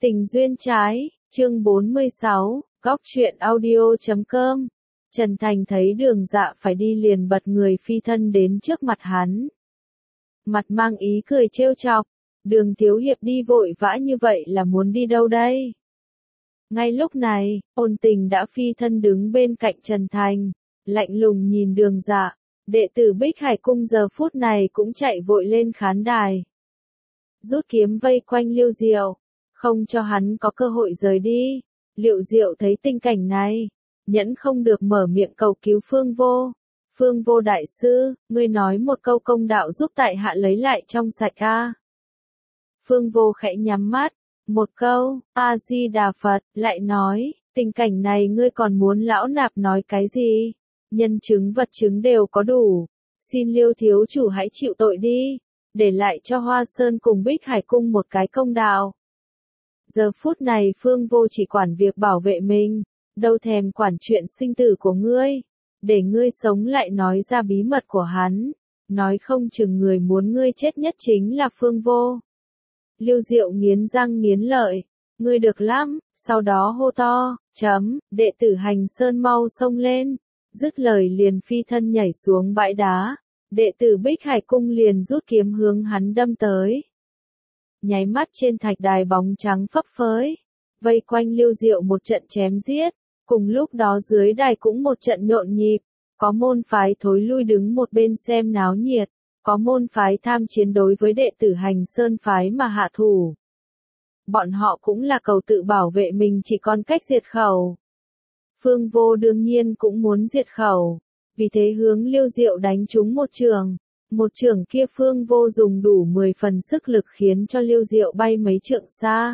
Tình duyên trái, chương 46, góc truyện audio.com. Trần Thành thấy Đường Dạ phải đi liền bật người phi thân đến trước mặt hắn. Mặt mang ý cười trêu chọc, Đường thiếu hiệp đi vội vã như vậy là muốn đi đâu đây? Ngay lúc này, Ôn Tình đã phi thân đứng bên cạnh Trần Thành, lạnh lùng nhìn Đường Dạ, đệ tử Bích Hải Cung giờ phút này cũng chạy vội lên khán đài. Rút kiếm vây quanh Liêu Diệu, không cho hắn có cơ hội rời đi. Liệu Diệu thấy tình cảnh này, nhẫn không được mở miệng cầu cứu Phương Vô. Phương Vô đại sư, ngươi nói một câu công đạo giúp tại hạ lấy lại trong sạch a. Phương Vô khẽ nhắm mắt, một câu, A-di-đà Phật, lại nói, tình cảnh này ngươi còn muốn lão nạp nói cái gì? Nhân chứng vật chứng đều có đủ, xin Liêu thiếu chủ hãy chịu tội đi, để lại cho Hoa Sơn cùng Bích Hải Cung một cái công đạo. Giờ phút này Phương Vô chỉ quản việc bảo vệ mình, đâu thèm quản chuyện sinh tử của ngươi, để ngươi sống lại nói ra bí mật của hắn, nói không chừng người muốn ngươi chết nhất chính là Phương Vô. Liêu Diệu nghiến răng nghiến lợi, ngươi được lắm, sau đó hô to, đệ tử Hành Sơn mau xông lên, dứt lời liền phi thân nhảy xuống bãi đá, đệ tử Bích Hải Cung liền rút kiếm hướng hắn đâm tới. Nháy mắt trên thạch đài bóng trắng phấp phới, vây quanh Liêu Diệu một trận chém giết, cùng lúc đó dưới đài cũng một trận nhộn nhịp, có môn phái thối lui đứng một bên xem náo nhiệt, có môn phái tham chiến đối với đệ tử Hành Sơn phái mà hạ thủ. Bọn họ cũng là cầu tự bảo vệ mình chỉ còn cách diệt khẩu. Phương Vô đương nhiên cũng muốn diệt khẩu, vì thế hướng Liêu Diệu đánh trúng một trường. Một trường kia Phương Vô dùng đủ 10 phần sức lực khiến cho Liêu Diệu bay mấy trượng xa.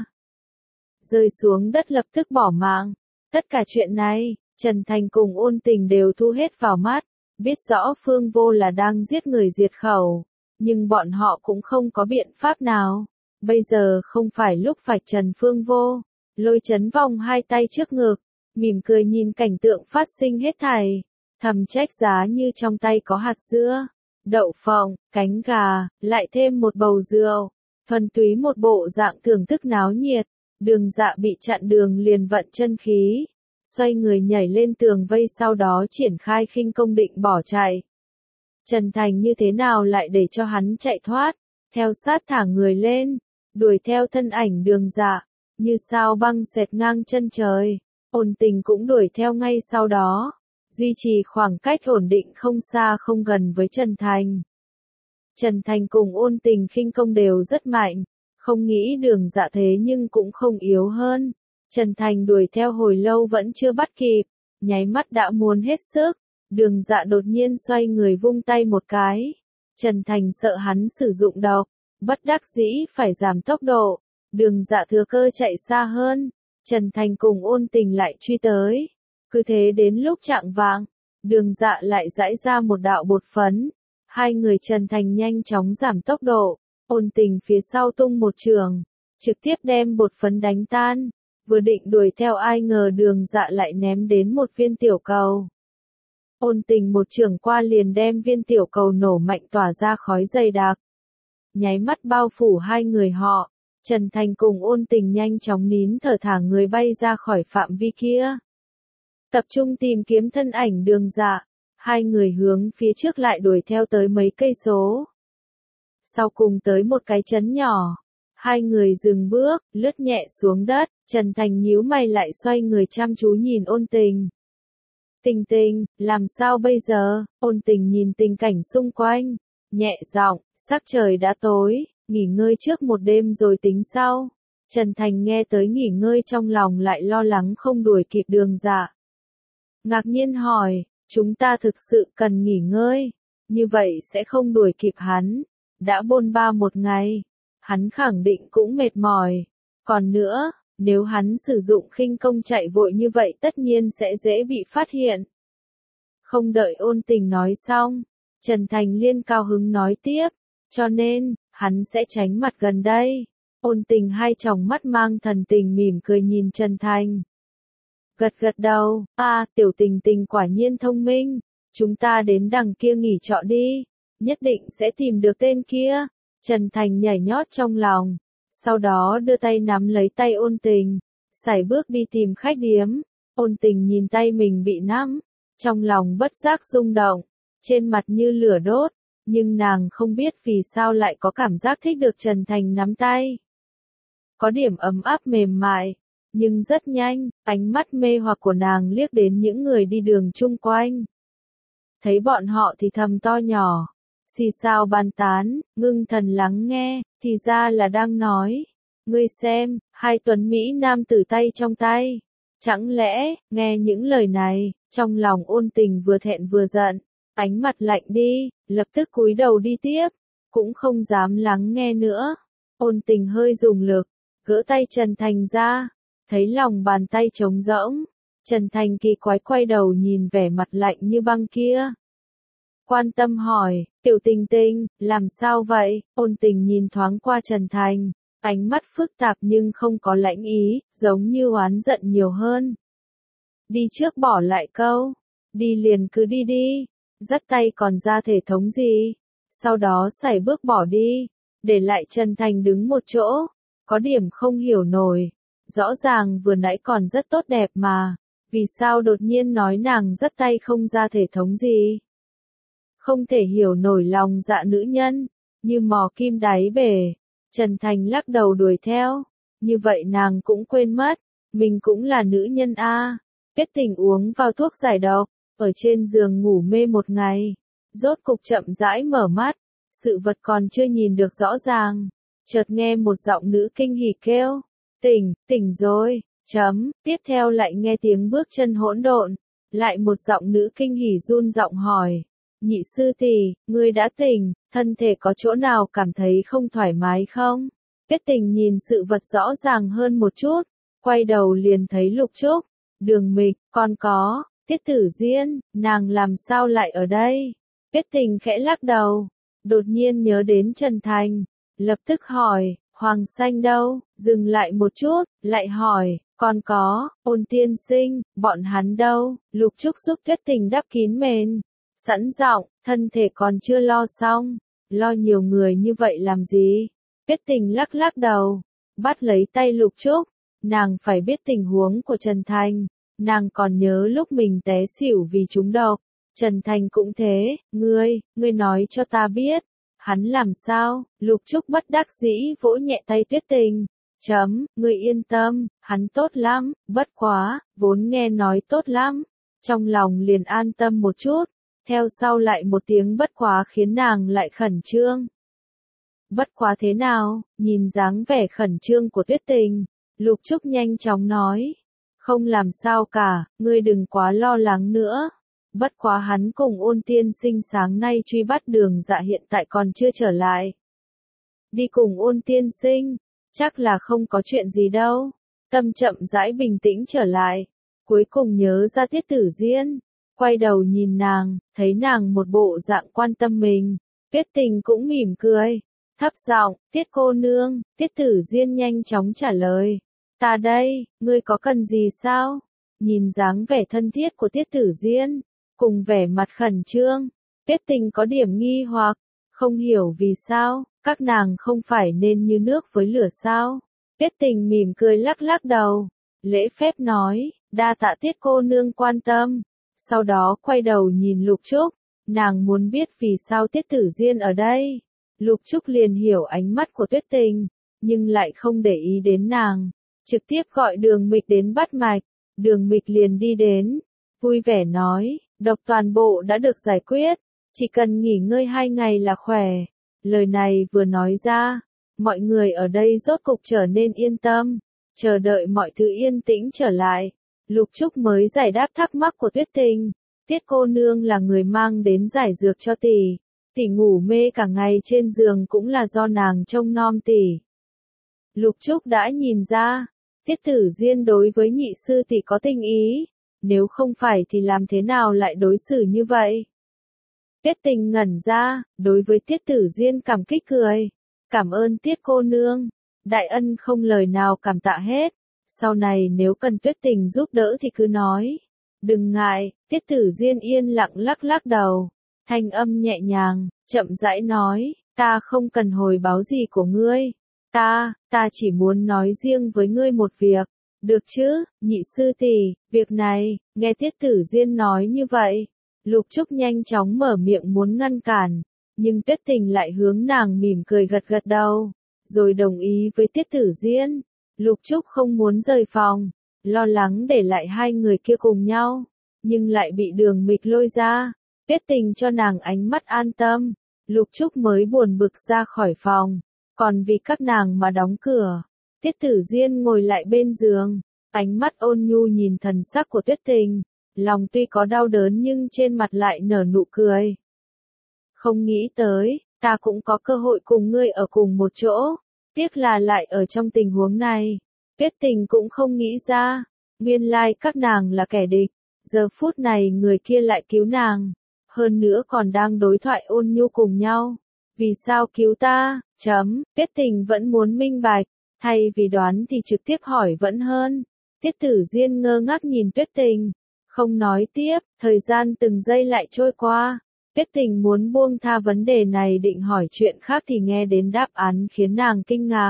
Rơi xuống đất lập tức bỏ mạng. Tất cả chuyện này, Trần Thành cùng Ôn Tình đều thu hết vào mắt, biết rõ Phương Vô là đang giết người diệt khẩu, nhưng bọn họ cũng không có biện pháp nào. Bây giờ không phải lúc vạch trần Phương Vô, Lôi Chấn vòng hai tay trước ngực, mỉm cười nhìn cảnh tượng phát sinh hết thảy, thầm trách giá như trong tay có hạt dưa, đậu phộng, cánh gà, lại thêm một bầu rượu, thuần túy một bộ dạng thưởng thức náo nhiệt. Đường Dạ bị chặn đường liền vận chân khí, xoay người nhảy lên tường vây sau đó triển khai khinh công định bỏ chạy. Trần Thành như thế nào lại để cho hắn chạy thoát, theo sát thả người lên, đuổi theo thân ảnh Đường Dạ, như sao băng xẹt ngang chân trời. Ôn Tình cũng đuổi theo ngay sau đó, duy trì khoảng cách ổn định không xa không gần với Trần Thành. Trần Thành cùng Ôn Tình khinh công đều rất mạnh, không nghĩ Đường Dạ thế nhưng cũng không yếu hơn. Trần Thành đuổi theo hồi lâu vẫn chưa bắt kịp, nháy mắt đã muốn hết sức. Đường Dạ đột nhiên xoay người vung tay một cái. Trần Thành sợ hắn sử dụng độc, bất đắc dĩ phải giảm tốc độ. Đường Dạ thừa cơ chạy xa hơn. Trần Thành cùng Ôn Tình lại truy tới. Cứ thế đến lúc chạng vạng, Đường Dạ lại giãi ra một đạo bột phấn. Hai người Trần Thành nhanh chóng giảm tốc độ. Ôn Tình phía sau tung một trường, trực tiếp đem bột phấn đánh tan. Vừa định đuổi theo ai ngờ Đường Dạ lại ném đến một viên tiểu cầu. Ôn Tình một trường qua liền đem viên tiểu cầu nổ mạnh tỏa ra khói dày đặc, nháy mắt bao phủ hai người họ. Trần Thành cùng Ôn Tình nhanh chóng nín thở thả người bay ra khỏi phạm vi kia, tập trung tìm kiếm thân ảnh Đường Dạ. Hai người hướng phía trước lại đuổi theo tới mấy cây số. Sau cùng tới một cái trấn nhỏ, hai người dừng bước, lướt nhẹ xuống đất. Trần Thành nhíu mày lại xoay người chăm chú nhìn Ôn Tình. Tình Tình, làm sao bây giờ? Ôn Tình nhìn tình cảnh xung quanh, nhẹ giọng, sắc trời đã tối, nghỉ ngơi trước một đêm rồi tính sau. Trần Thành nghe tới nghỉ ngơi trong lòng lại lo lắng không đuổi kịp Đường Dạ. Ngạc nhiên hỏi, chúng ta thực sự cần nghỉ ngơi, như vậy sẽ không đuổi kịp hắn. Đã bôn ba một ngày, hắn khẳng định cũng mệt mỏi. Còn nữa, nếu hắn sử dụng khinh công chạy vội như vậy tất nhiên sẽ dễ bị phát hiện. Không đợi Ôn Tình nói xong, Trần Thành liên cao hứng nói tiếp, cho nên, hắn sẽ tránh mặt gần đây. Ôn Tình hai tròng mắt mang thần tình mỉm cười nhìn Trần Thành. Gật gật đầu, tiểu Tình Tình quả nhiên thông minh, chúng ta đến đằng kia nghỉ trọ đi, nhất định sẽ tìm được tên kia. Trần Thành nhảy nhót trong lòng, sau đó đưa tay nắm lấy tay Ôn Tình, sải bước đi tìm khách điếm. Ôn Tình nhìn tay mình bị nắm, trong lòng bất giác rung động, trên mặt như lửa đốt, nhưng nàng không biết vì sao lại có cảm giác thích được Trần Thành nắm tay. Có điểm ấm áp mềm mại, nhưng rất nhanh, ánh mắt mê hoặc của nàng liếc đến những người đi đường chung quanh. Thấy bọn họ thì thầm to nhỏ, xì xào bàn tán, ngưng thần lắng nghe, thì ra là đang nói. Ngươi xem, hai tuấn Mỹ nam tử tay trong tay. Chẳng lẽ, nghe những lời này, trong lòng Ôn Tình vừa thẹn vừa giận, ánh mặt lạnh đi, lập tức cúi đầu đi tiếp, cũng không dám lắng nghe nữa. Ôn Tình hơi dùng lực, gỡ tay Trần Thành ra, thấy lòng bàn tay trống rỗng, Trần Thành kỳ quái quay đầu nhìn vẻ mặt lạnh như băng kia. Quan tâm hỏi, Tiểu Tình Tình, làm sao vậy? Ôn Tình nhìn thoáng qua Trần Thành, ánh mắt phức tạp nhưng không có lãnh ý, giống như oán giận nhiều hơn. Đi trước bỏ lại câu, đi liền cứ đi đi, dắt tay còn ra thể thống gì, sau đó sải bước bỏ đi, để lại Trần Thành đứng một chỗ, có điểm không hiểu nổi, rõ ràng vừa nãy còn rất tốt đẹp mà, vì sao đột nhiên nói nàng dắt tay không ra thể thống gì. Không thể hiểu nổi lòng dạ nữ nhân, như mò kim đáy bể. Trần Thành lắc đầu đuổi theo, như vậy nàng cũng quên mất, mình cũng là nữ nhân a. Kết tình uống vào thuốc giải độc, ở trên giường ngủ mê một ngày, rốt cục chậm rãi mở mắt, sự vật còn chưa nhìn được rõ ràng, chợt nghe một giọng nữ kinh hỉ kêu, tỉnh rồi, tiếp theo lại nghe tiếng bước chân hỗn độn, lại một giọng nữ kinh hỉ run giọng hỏi. Nhị sư tỷ, ngươi đã tỉnh, thân thể có chỗ nào cảm thấy không thoải mái không? Kết tình nhìn sự vật rõ ràng hơn một chút, quay đầu liền thấy Lục Trúc, Đường Mịch, còn có, Tiết Tử Diên, nàng làm sao lại ở đây? Kết tình khẽ lắc đầu, đột nhiên nhớ đến Trần Thành, lập tức hỏi, Hoàng Xanh đâu? Dừng lại một chút, lại hỏi, còn có, Ôn tiên sinh, bọn hắn đâu? Lục Trúc giúp Kết tình đắp kín mền. Sẵn giọng, thân thể còn chưa lo xong, lo nhiều người như vậy làm gì? Kết tình lắc lắc đầu, bắt lấy tay Lục Trúc, nàng phải biết tình huống của Trần Thành, nàng còn nhớ lúc mình té xỉu vì trúng độc, Trần Thành cũng thế, ngươi nói cho ta biết, hắn làm sao? Lục Trúc bất đắc dĩ vỗ nhẹ tay Tuyết Tình, ngươi yên tâm, hắn tốt lắm, bất quá, vốn nghe nói tốt lắm, trong lòng liền an tâm một chút. Theo sau lại một tiếng bất quá khiến nàng lại khẩn trương. Bất quá thế nào, nhìn dáng vẻ khẩn trương của Tuyết Tình, Lục Trúc nhanh chóng nói. Không làm sao cả, ngươi đừng quá lo lắng nữa. Bất quá hắn cùng Ôn tiên sinh sáng nay truy bắt Đường Dạ hiện tại còn chưa trở lại. Đi cùng Ôn tiên sinh, chắc là không có chuyện gì đâu. Tâm chậm rãi bình tĩnh trở lại, cuối cùng nhớ ra Tiết Tử Diên. Quay đầu nhìn nàng, thấy nàng một bộ dạng quan tâm mình, Kết tình cũng mỉm cười, thấp giọng, Tiết cô nương, Tiết Tử Diên nhanh chóng trả lời, ta đây, ngươi có cần gì sao? Nhìn dáng vẻ thân thiết của Tiết Tử Diên, cùng vẻ mặt khẩn trương, Kết tình có điểm nghi hoặc, không hiểu vì sao, các nàng không phải nên như nước với lửa sao? Kết tình mỉm cười lắc lắc đầu, lễ phép nói, đa tạ Tiết cô nương quan tâm. Sau đó quay đầu nhìn Lục Trúc, nàng muốn biết vì sao Tiết Tử Diên ở đây. Lục Trúc liền hiểu ánh mắt của Tuyết Tình, nhưng lại không để ý đến nàng, trực tiếp gọi Đường Mịch đến bắt mạch, Đường Mịch liền đi đến, vui vẻ nói, độc toàn bộ đã được giải quyết, chỉ cần nghỉ ngơi 2 ngày là khỏe. Lời này vừa nói ra, mọi người ở đây rốt cục trở nên yên tâm, chờ đợi mọi thứ yên tĩnh trở lại. Lục Trúc mới giải đáp thắc mắc của Tuyết Tình, Tiết cô nương là người mang đến giải dược cho tỷ, tỷ ngủ mê cả ngày trên giường cũng là do nàng trông nom tỷ. Lục Trúc đã nhìn ra, Tiết Tử Diên đối với nhị sư tỷ có tình ý, nếu không phải thì làm thế nào lại đối xử như vậy? Kết tình ngẩn ra, đối với Tiết Tử Diên cảm kích cười, cảm ơn Tiết cô nương, đại ân không lời nào cảm tạ hết. Sau này nếu cần Tuyết Tình giúp đỡ thì cứ nói. Đừng ngại, Tiết Tử Diên yên lặng lắc lắc đầu. Thanh âm nhẹ nhàng, chậm rãi nói, ta không cần hồi báo gì của ngươi. Ta chỉ muốn nói riêng với ngươi một việc. Được chứ, nhị sư tỷ, việc này, nghe Tiết Tử Diên nói như vậy. Lục Trúc nhanh chóng mở miệng muốn ngăn cản, nhưng Tuyết Tình lại hướng nàng mỉm cười gật gật đầu, rồi đồng ý với Tiết Tử Diên. Lục Trúc không muốn rời phòng, lo lắng để lại hai người kia cùng nhau, nhưng lại bị Đường Mịch lôi ra. Tuyết Tình cho nàng ánh mắt an tâm, Lục Trúc mới buồn bực ra khỏi phòng, còn vì các nàng mà đóng cửa. Tiết Tử Diên ngồi lại bên giường, ánh mắt ôn nhu nhìn thần sắc của Tuyết Tình, lòng tuy có đau đớn nhưng trên mặt lại nở nụ cười. Không nghĩ tới, ta cũng có cơ hội cùng ngươi ở cùng một chỗ, tiếc là lại ở trong tình huống này. Tuyết Tình cũng không nghĩ ra, nguyên lai các nàng là kẻ địch, giờ phút này người kia lại cứu nàng, hơn nữa còn đang đối thoại ôn nhu cùng nhau. Vì sao cứu ta? Tuyết Tình vẫn muốn minh bạch, thay vì đoán thì trực tiếp hỏi vẫn hơn. Tiết Tử Diên ngơ ngác nhìn Tuyết Tình, không nói tiếp, thời gian từng giây lại trôi qua. Tuyết Tình muốn buông tha vấn đề này định hỏi chuyện khác thì nghe đến đáp án khiến nàng kinh ngạc.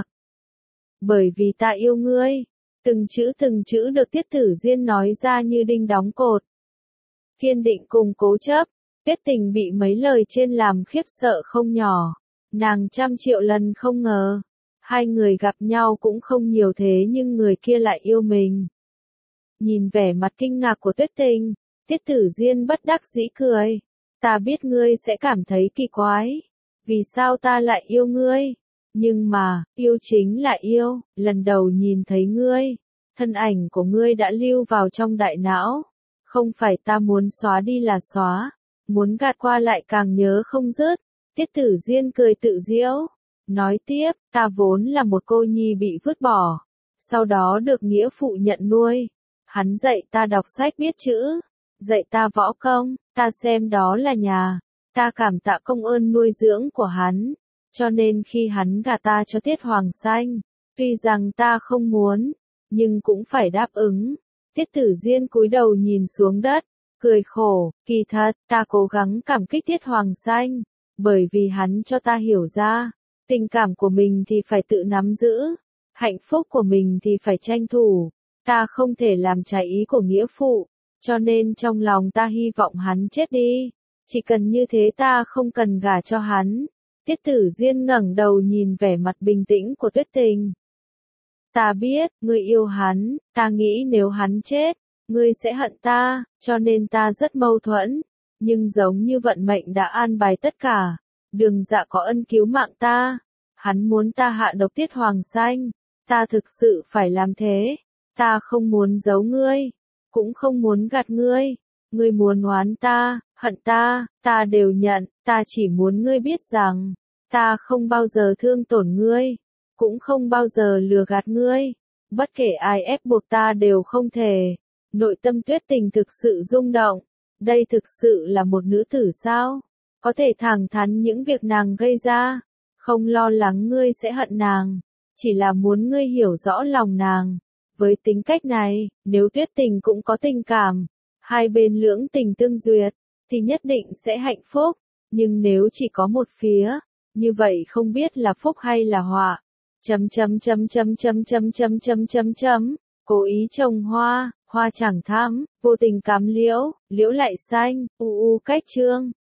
Bởi vì ta yêu ngươi. Từng chữ được Tiết Tử Diên nói ra như đinh đóng cột. Kiên định cùng cố chấp, Tuyết Tình bị mấy lời trên làm khiếp sợ không nhỏ. Nàng trăm triệu lần không ngờ, hai người gặp nhau cũng không nhiều thế nhưng người kia lại yêu mình. Nhìn vẻ mặt kinh ngạc của Tuyết Tình, Tiết Tử Diên bất đắc dĩ cười. Ta biết ngươi sẽ cảm thấy kỳ quái. Vì sao ta lại yêu ngươi? Nhưng mà, yêu chính là yêu, lần đầu nhìn thấy ngươi, thân ảnh của ngươi đã lưu vào trong đại não. Không phải ta muốn xóa đi là xóa, muốn gạt qua lại càng nhớ không dứt. Tiết Tử Diên cười tự giễu, nói tiếp, ta vốn là một cô nhi bị vứt bỏ, sau đó được nghĩa phụ nhận nuôi. Hắn dạy ta đọc sách biết chữ, dạy ta võ công, ta xem đó là nhà, ta cảm tạ công ơn nuôi dưỡng của hắn, cho nên khi hắn gả ta cho Tiết Hoàng Xanh, tuy rằng ta không muốn, nhưng cũng phải đáp ứng. Tiết Tử Diên cúi đầu nhìn xuống đất, cười khổ, kỳ thật, ta cố gắng cảm kích Tiết Hoàng Xanh, bởi vì hắn cho ta hiểu ra, tình cảm của mình thì phải tự nắm giữ, hạnh phúc của mình thì phải tranh thủ, ta không thể làm trái ý của nghĩa phụ, cho nên trong lòng ta hy vọng hắn chết đi, chỉ cần như thế ta không cần gả cho hắn. Tiết Tử Diên ngẩng đầu nhìn vẻ mặt bình tĩnh của Tuyết Tình. Ta biết, ngươi yêu hắn, ta nghĩ nếu hắn chết, ngươi sẽ hận ta, cho nên ta rất mâu thuẫn, nhưng giống như vận mệnh đã an bài tất cả, Đường Dạ có ân cứu mạng ta, hắn muốn ta hạ độc Tiết Hoàng Xanh, ta thực sự phải làm thế, ta không muốn giấu ngươi, cũng không muốn gạt ngươi, ngươi muốn oán ta, hận ta, ta đều nhận, ta chỉ muốn ngươi biết rằng, ta không bao giờ thương tổn ngươi, cũng không bao giờ lừa gạt ngươi, bất kể ai ép buộc ta đều không thể. Nội tâm Tuyết Tình thực sự rung động, đây thực sự là một nữ tử sao? Có thể thẳng thắn những việc nàng gây ra, không lo lắng ngươi sẽ hận nàng, chỉ là muốn ngươi hiểu rõ lòng nàng. Với tính cách này, nếu Tuyết Tình cũng có tình cảm, hai bên lưỡng tình tương duyệt, thì nhất định sẽ hạnh phúc, nhưng nếu chỉ có một phía, như vậy không biết là phúc hay là họa. Cố ý trồng hoa, hoa chẳng thắm, vô tình cắm liễu, liễu lại xanh, cách chương.